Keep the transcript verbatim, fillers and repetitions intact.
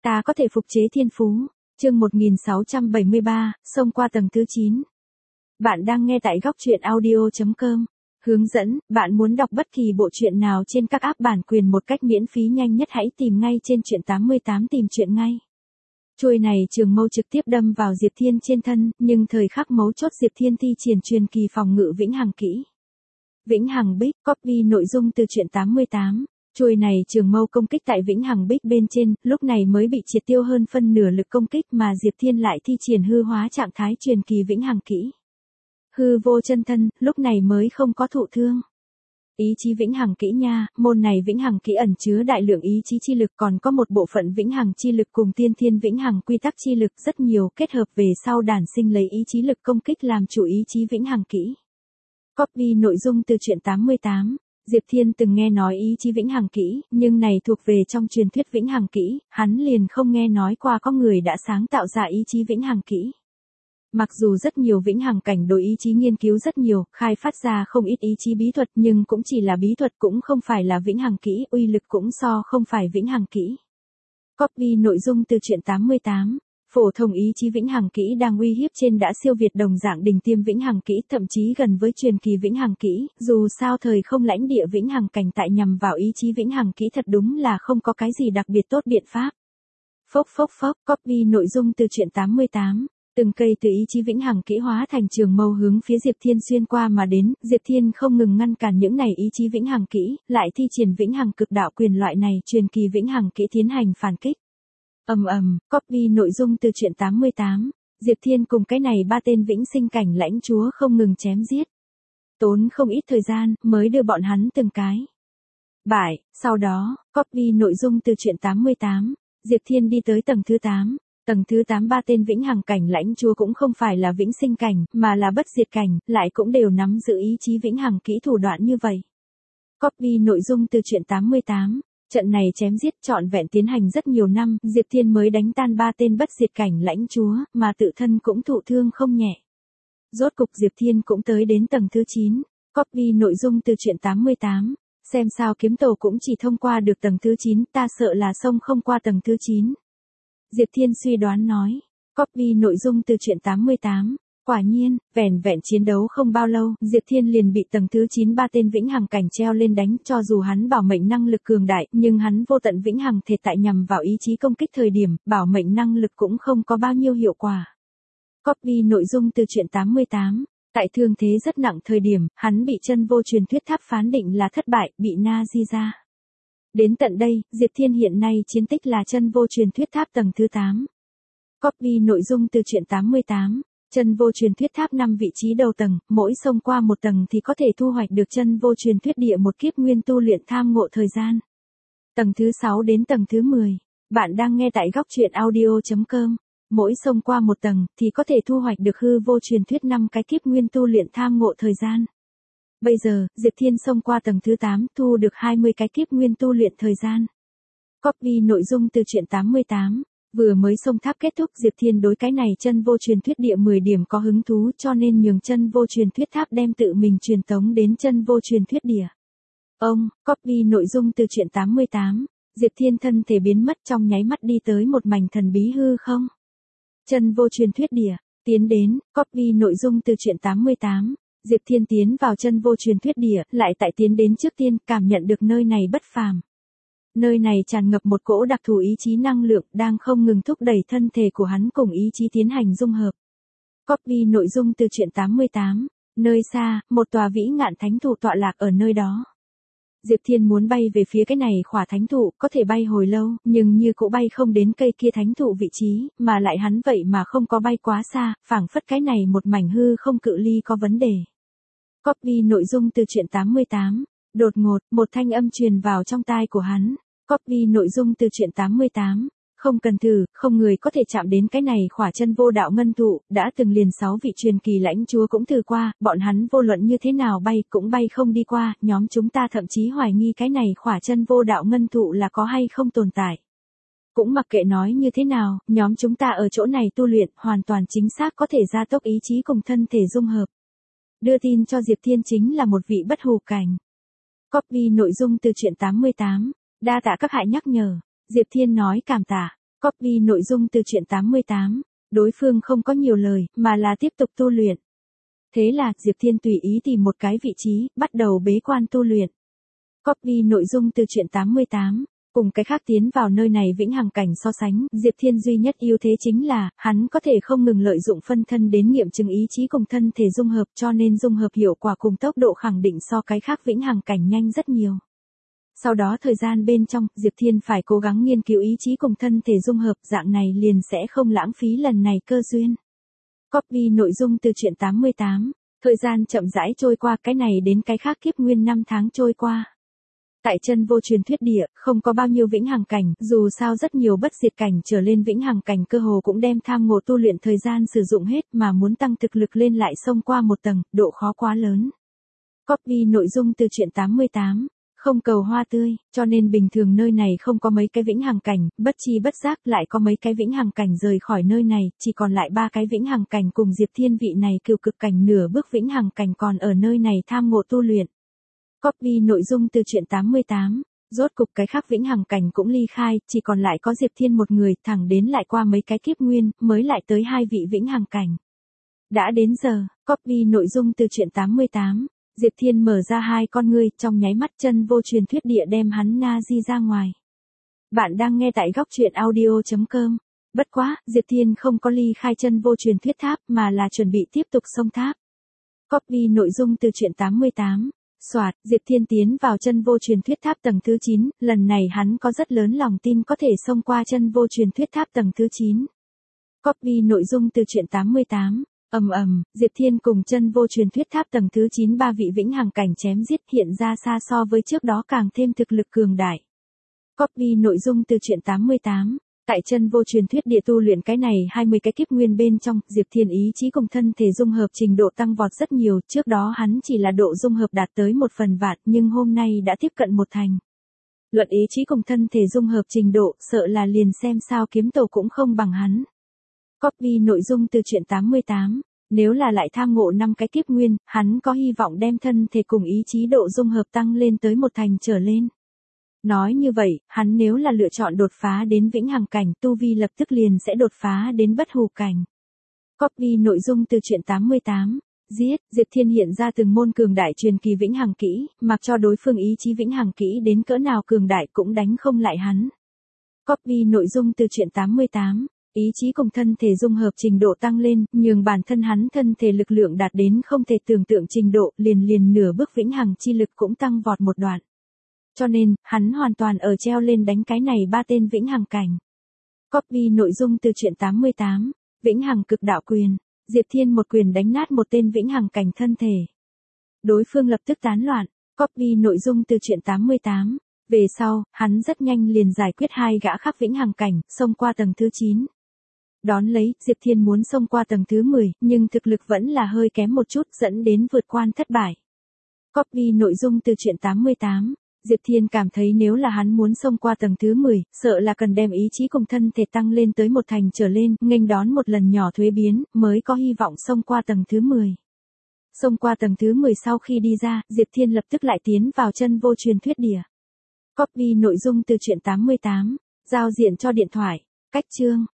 Ta có thể phục chế thiên phú. Chương một nghìn sáu trăm bảy mươi ba, xông qua tầng thứ chín. Bạn đang nghe tại góc truyện audio chấm com. Hướng dẫn, bạn muốn đọc bất kỳ bộ truyện nào trên các app bản quyền một cách miễn phí nhanh nhất hãy tìm ngay trên truyện tám mươi tám tìm truyện ngay. Chuôi này trường mâu trực tiếp đâm vào Diệp Thiên trên thân, nhưng thời khắc mấu chốt Diệp Thiên thi triển truyền kỳ phòng ngự vĩnh hằng kỹ. Vĩnh hằng bích, copy nội dung từ truyện tám mươi tám. Chuôi này trường mâu công kích tại vĩnh hằng bích bên trên, lúc này mới bị triệt tiêu hơn phân nửa lực công kích mà Diệp Thiên lại thi triển hư hóa trạng thái truyền kỳ vĩnh hằng kỹ. Hư vô chân thân, lúc này mới không có thụ thương. Ý chí vĩnh hằng kỹ nha, môn này vĩnh hằng kỹ ẩn chứa đại lượng ý chí chi lực, còn có một bộ phận vĩnh hằng chi lực cùng tiên thiên vĩnh hằng quy tắc chi lực rất nhiều, kết hợp về sau đản sinh lấy ý chí lực công kích làm chủ ý chí vĩnh hằng kỹ. Copy nội dung từ truyện tám mươi tám. Diệp Thiên từng nghe nói ý chí vĩnh hằng kỹ, nhưng này thuộc về trong truyền thuyết vĩnh hằng kỹ, hắn liền không nghe nói qua có người đã sáng tạo ra ý chí vĩnh hằng kỹ. Mặc dù rất nhiều vĩnh hằng cảnh đối ý chí nghiên cứu rất nhiều, khai phát ra không ít ý chí bí thuật, nhưng cũng chỉ là bí thuật, cũng không phải là vĩnh hằng kỹ, uy lực cũng so không phải vĩnh hằng kỹ. Copy nội dung từ truyện tám mươi tám. Phổ thông ý chí vĩnh hằng kỹ đang uy hiếp trên đã siêu việt đồng dạng đỉnh tiêm vĩnh hằng kỹ, thậm chí gần với truyền kỳ vĩnh hằng kỹ, dù sao thời không lãnh địa vĩnh hằng cảnh tại nhằm vào ý chí vĩnh hằng kỹ thật đúng là không có cái gì đặc biệt tốt biện pháp. Phốc phốc phốc, copy nội dung từ truyện tám mươi tám. Từng cây từ ý chí vĩnh hằng kỹ hóa thành trường mâu hướng phía Diệp Thiên xuyên qua mà đến, Diệp Thiên không ngừng ngăn cản những này ý chí vĩnh hằng kỹ, lại thi triển vĩnh hằng cực đạo quyền loại này, truyền kỳ vĩnh hằng kỹ tiến hành phản kích. Ầm ầm, copy nội dung từ truyện tám mươi tám. Diệp Thiên cùng cái này ba tên vĩnh sinh cảnh lãnh chúa không ngừng chém giết. Tốn không ít thời gian, mới đưa bọn hắn từng cái bại, sau đó, copy nội dung từ truyện tám mươi tám. Diệp Thiên đi tới tầng thứ tám. Tầng thứ tám ba tên vĩnh hằng cảnh lãnh chúa cũng không phải là vĩnh sinh cảnh, mà là bất diệt cảnh, lại cũng đều nắm giữ ý chí vĩnh hằng kỹ thủ đoạn như vậy. Copy nội dung từ truyện tám mươi tám. Trận này chém giết trọn vẹn tiến hành rất nhiều năm, Diệp Thiên mới đánh tan ba tên bất diệt cảnh lãnh chúa, mà tự thân cũng thụ thương không nhẹ. Rốt cục Diệp Thiên cũng tới đến tầng thứ chín. Copy nội dung từ truyện tám mươi tám. Xem sao kiếm tổ cũng chỉ thông qua được tầng thứ chín, ta sợ là xông không qua tầng thứ chín. Diệp Thiên suy đoán nói. Copy nội dung từ truyện tám mươi tám. Quả nhiên, vẻn vẹn chiến đấu không bao lâu, Diệp Thiên liền bị tầng thứ chín ba tên vĩnh hằng cảnh treo lên đánh, cho dù hắn bảo mệnh năng lực cường đại, nhưng hắn vô tận vĩnh hằng thể tại nhằm vào ý chí công kích thời điểm, bảo mệnh năng lực cũng không có bao nhiêu hiệu quả. Copy nội dung từ truyện tám mươi tám. Tại thương thế rất nặng thời điểm, hắn bị chân vô truyền thuyết tháp phán định là thất bại, bị na di ra. Đến tận đây, Diệp Thiên hiện nay chiến tích là chân vô truyền thuyết tháp tầng thứ tám. Copy nội dung từ truyện tám mươi tám. Chân vô truyền thuyết tháp năm vị trí đầu tầng, mỗi xông qua một tầng thì có thể thu hoạch được chân vô truyền thuyết địa một kiếp nguyên tu luyện tham ngộ thời gian. Tầng thứ sáu đến tầng thứ mười. Bạn đang nghe tại góc truyện audio chấm com. Mỗi xông qua một tầng thì có thể thu hoạch được hư vô truyền thuyết năm cái kiếp nguyên tu luyện tham ngộ thời gian. Bây giờ, Diệp Thiên xông qua tầng thứ tám, thu được hai mươi cái kiếp nguyên tu luyện thời gian. Copy nội dung từ truyện tám mươi tám. Vừa mới xông tháp kết thúc, Diệp Thiên đối cái này chân vô truyền thuyết địa mười điểm có hứng thú, cho nên nhường chân vô truyền thuyết tháp đem tự mình truyền tống đến chân vô truyền thuyết địa. Ông, copy nội dung từ truyện tám mươi tám. Diệp Thiên thân thể biến mất trong nháy mắt đi tới một mảnh thần bí hư không. Chân vô truyền thuyết địa, tiến đến, copy nội dung từ truyện tám mươi tám. Diệp Thiên tiến vào chân vô truyền thuyết địa, lại tại tiến đến trước tiên, cảm nhận được nơi này bất phàm. Nơi này tràn ngập một cỗ đặc thù ý chí năng lượng, đang không ngừng thúc đẩy thân thể của hắn cùng ý chí tiến hành dung hợp. Copy nội dung từ truyện tám mươi tám. Nơi xa, một tòa vĩ ngạn thánh thụ tọa lạc ở nơi đó. Diệp Thiên muốn bay về phía cái này khỏa thánh thụ, có thể bay hồi lâu, nhưng như cũ bay không đến cây kia thánh thụ vị trí, mà lại hắn vậy mà không có bay quá xa, phảng phất cái này một mảnh hư không cự ly có vấn đề. Copy nội dung từ truyện tám mươi tám. Đột ngột, một thanh âm truyền vào trong tai của hắn. Copy nội dung từ truyện tám mươi tám. Không cần thử, không người có thể chạm đến cái này khỏa chân vô đạo ngân thụ, đã từng liền sáu vị truyền kỳ lãnh chúa cũng thử qua, bọn hắn vô luận như thế nào bay cũng bay không đi qua, nhóm chúng ta thậm chí hoài nghi cái này khỏa chân vô đạo ngân thụ là có hay không tồn tại. Cũng mặc kệ nói như thế nào, nhóm chúng ta ở chỗ này tu luyện, hoàn toàn chính xác có thể gia tốc ý chí cùng thân thể dung hợp. Đưa tin cho Diệp Thiên chính là một vị bất hủ cảnh. Copy nội dung từ truyện tám mươi tám. Đa tạ các hạ nhắc nhở. Diệp Thiên nói cảm tạ. Copy nội dung từ truyện tám mươi tám. Đối phương không có nhiều lời, mà là tiếp tục tu luyện. Thế là, Diệp Thiên tùy ý tìm một cái vị trí, bắt đầu bế quan tu luyện. Copy nội dung từ truyện tám mươi tám. Cùng cái khác tiến vào nơi này vĩnh hằng cảnh so sánh, Diệp Thiên duy nhất ưu thế chính là, hắn có thể không ngừng lợi dụng phân thân đến nghiệm chứng ý chí cùng thân thể dung hợp, cho nên dung hợp hiệu quả cùng tốc độ khẳng định so cái khác vĩnh hằng cảnh nhanh rất nhiều. Sau đó thời gian bên trong, Diệp Thiên phải cố gắng nghiên cứu ý chí cùng thân thể dung hợp, dạng này liền sẽ không lãng phí lần này cơ duyên. Copy nội dung từ truyện tám mươi tám. Thời gian chậm rãi trôi qua, cái này đến cái khác kiếp nguyên năm tháng trôi qua. Tại chân vô truyền thuyết địa, không có bao nhiêu vĩnh hằng cảnh, dù sao rất nhiều bất diệt cảnh trở lên vĩnh hằng cảnh cơ hồ cũng đem tham ngộ tu luyện thời gian sử dụng hết, mà muốn tăng thực lực lên lại xông qua một tầng, độ khó quá lớn. Copy nội dung từ truyện tám mươi tám. Không cầu hoa tươi, cho nên bình thường nơi này không có mấy cái vĩnh hằng cảnh, bất chi bất giác lại có mấy cái vĩnh hằng cảnh rời khỏi nơi này, chỉ còn lại ba cái vĩnh hằng cảnh cùng Diệp Thiên vị này cựu cực cảnh nửa bước vĩnh hằng cảnh còn ở nơi này tham ngộ tu luyện. Copy nội dung từ truyện tám mươi tám. Rốt cục cái khác vĩnh hằng cảnh cũng ly khai, chỉ còn lại có Diệp Thiên một người, thẳng đến lại qua mấy cái kiếp nguyên, mới lại tới hai vị vĩnh hằng cảnh. Đã đến giờ, copy nội dung từ truyện tám mươi tám. Diệp Thiên mở ra hai con ngươi, trong nháy mắt chân vô truyền thuyết địa đem hắn na di ra ngoài. Bạn đang nghe tại góc truyện audio chấm com. Bất quá, Diệp Thiên không có ly khai chân vô truyền thuyết tháp, mà là chuẩn bị tiếp tục xông tháp. Copy nội dung từ truyện tám mươi tám. Soạt, Diệp Thiên tiến vào chân vô truyền thuyết tháp tầng thứ chín, lần này hắn có rất lớn lòng tin có thể xông qua chân vô truyền thuyết tháp tầng thứ chín. Copy nội dung từ truyện tám mươi tám. Ầm ầm, Diệp Thiên cùng chân vô truyền thuyết tháp tầng thứ chín ba vị vĩnh hằng cảnh chém giết, hiện ra xa so với trước đó càng thêm thực lực cường đại. Copy nội dung từ truyện tám mươi tám. Tại chân vô truyền thuyết địa tu luyện cái này hai mươi cái kiếp nguyên bên trong, Diệp Thiên ý chí cùng thân thể dung hợp trình độ tăng vọt rất nhiều, trước đó hắn chỉ là độ dung hợp đạt tới một phần vạn, nhưng hôm nay đã tiếp cận một thành. Luận ý chí cùng thân thể dung hợp trình độ, sợ là liền xem sao kiếm tổ cũng không bằng hắn. Copy nội dung từ truyện tám mươi tám. Nếu là lại tham ngộ năm cái kiếp nguyên, hắn có hy vọng đem thân thể cùng ý chí độ dung hợp tăng lên tới một thành trở lên. Nói như vậy, hắn nếu là lựa chọn đột phá đến vĩnh hằng cảnh, tu vi lập tức liền sẽ đột phá đến bất hủ cảnh. Copy nội dung từ truyện tám mươi tám. Giết, Diệp Thiên hiện ra từng môn cường đại truyền kỳ vĩnh hằng kỹ, mặc cho đối phương ý chí vĩnh hằng kỹ đến cỡ nào cường đại cũng đánh không lại hắn. Copy nội dung từ truyện tám mươi tám. Ý chí cùng thân thể dung hợp trình độ tăng lên, nhường bản thân hắn thân thể lực lượng đạt đến không thể tưởng tượng trình độ, liền liền nửa bước vĩnh hằng chi lực cũng tăng vọt một đoạn. Cho nên, hắn hoàn toàn ở treo lên đánh cái này ba tên vĩnh hằng cảnh. Copy nội dung từ truyện tám mươi tám. Vĩnh hằng cực đạo quyền. Diệp Thiên một quyền đánh nát một tên vĩnh hằng cảnh thân thể. Đối phương lập tức tán loạn. Copy nội dung từ truyện tám mươi tám. Về sau, hắn rất nhanh liền giải quyết hai gã khác vĩnh hằng cảnh, xông qua tầng thứ chín. Đón lấy, Diệp Thiên muốn xông qua tầng thứ mười, nhưng thực lực vẫn là hơi kém một chút, dẫn đến vượt quan thất bại. Copy nội dung từ truyện tám mươi tám. Diệp Thiên cảm thấy nếu là hắn muốn xông qua tầng thứ mười, sợ là cần đem ý chí cùng thân thể tăng lên tới một thành trở lên, nghênh đón một lần nhỏ thuế biến, mới có hy vọng xông qua tầng thứ mười. Xông qua tầng thứ mười sau khi đi ra, Diệp Thiên lập tức lại tiến vào chân vô truyền thuyết địa. Copy nội dung từ truyện tám mươi tám. Giao diện cho điện thoại. Cách chương.